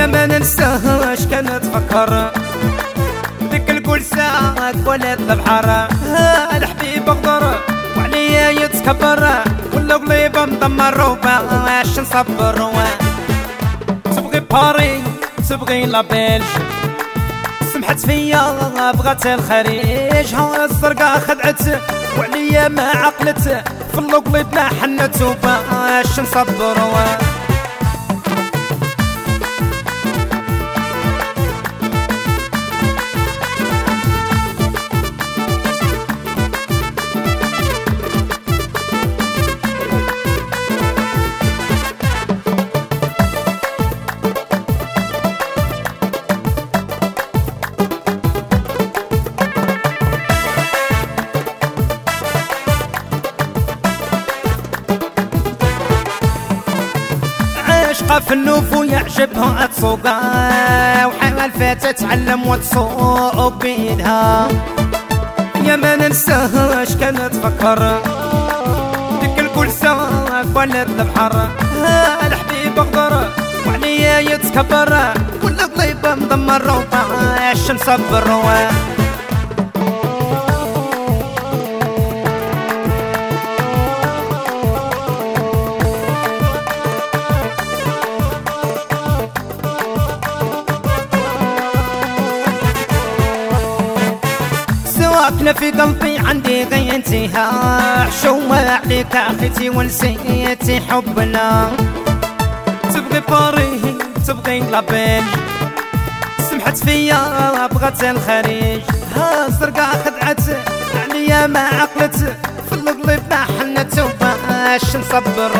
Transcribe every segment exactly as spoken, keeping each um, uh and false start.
ما ننساهاش كانت تفكر ذيك الكل ساعة ولات البحر. الحبيب غدر وعليا يتكبر كل قليبة مدمر وباش نصبر. تبغي باري تبغي لابيلج سمحت فيا بغات الخريج. ها الزرقا خدعت وعليا ما عقلت في القليب ما حنت وباش نصبر. في النوف يعجبها تسوقا وحمل فتاة تعلم وتسوق بيدها. يا ما ننساهاش كانت تفكر ديك الكل ساعة ولات البحر. الحبيب غدر وعليا يتكبر كل قليبة مدمر وباش نصبر. سواكنا في قلبي عندي غينتيها حشومة عليك اخيتي ونسيتي حبنا. تبغي باري تبغي لابيل سمحت فيا بغات الخريج. ها الزرقا خدعت عليا ما عقلت في القلب ما حنت وباش نصبر.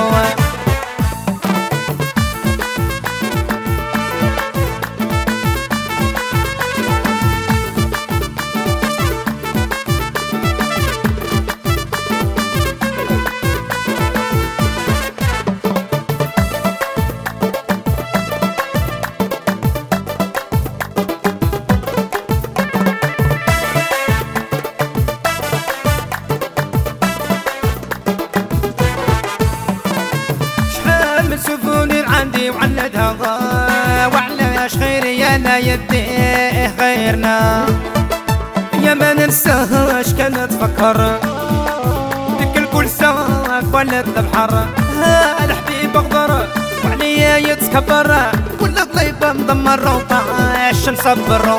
سفوني عندي وعندها وعلاش خيري انا يديه غيرنا. يا ما ننساهاش كانت تفكر ديك الكل ساعة ولات البحر. الحبيب غدر وعليا يتكبر كل قليبة مدمر وباش نصبر.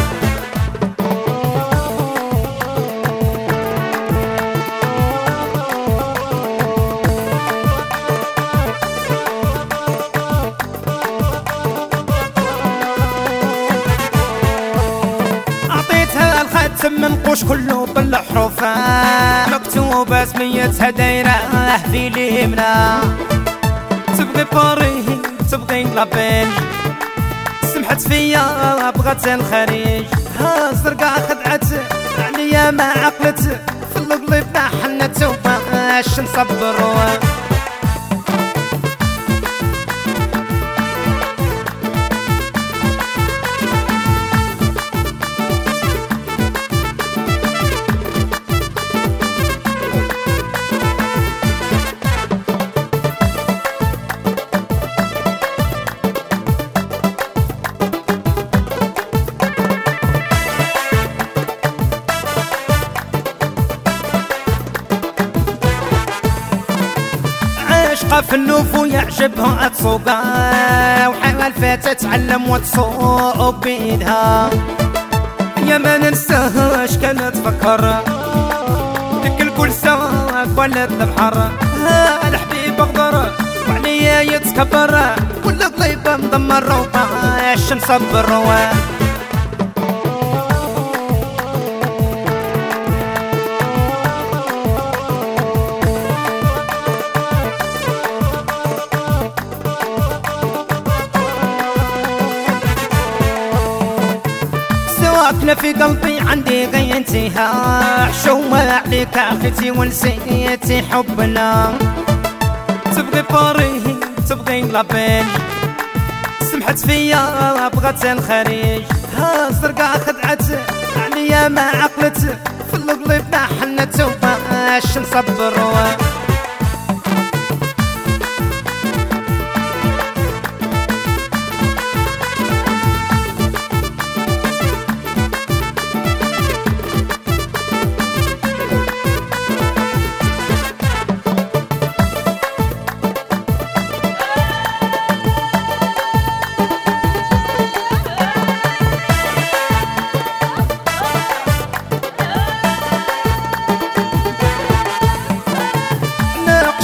من قوش كله بالحروف مكتوبة سميتها دايرة في اليمنى. تبغي باري تبغي لابيل سمحت فيا بغات الخريج. ها الزرقا خدعت عليا ما عقلت في القلب ما حنت وباش نصبر. عشقة في النوف يعجبها تسوقا وحمل فتاة تعلم وتسوق بيدها. يا ما ننساهاش كانت تفكر ديك الكل ساعة ولات البحر. الحبيب غدر وعليا يتكبر كل قليبة مدمر وباش نصبر. سواكنا في قلبي عندي غينتيها حشومة عليك اخيتي ونسيتي حبنا. تبغي باري تبغي لابيل سمحت فيا بغات الخريج. ها الزرقا خدعت عليا ما عقلت في القلب ما حنت وباش نصبر.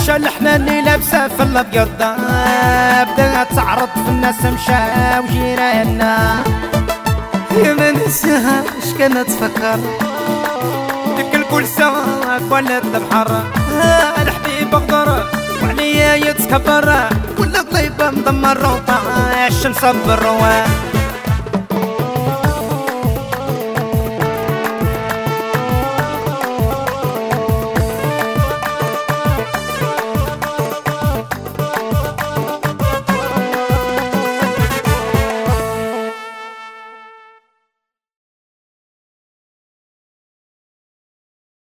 عشا لحنا اللي لابسه في الابيض بدات تعرض في الناس مشاو جيراننا ما ننساهاش كانت تفكر ديك الكل ساك ولات البحر الحبيب غدر وعليا يتكبر كل طيبه مدمر وطاش نصبر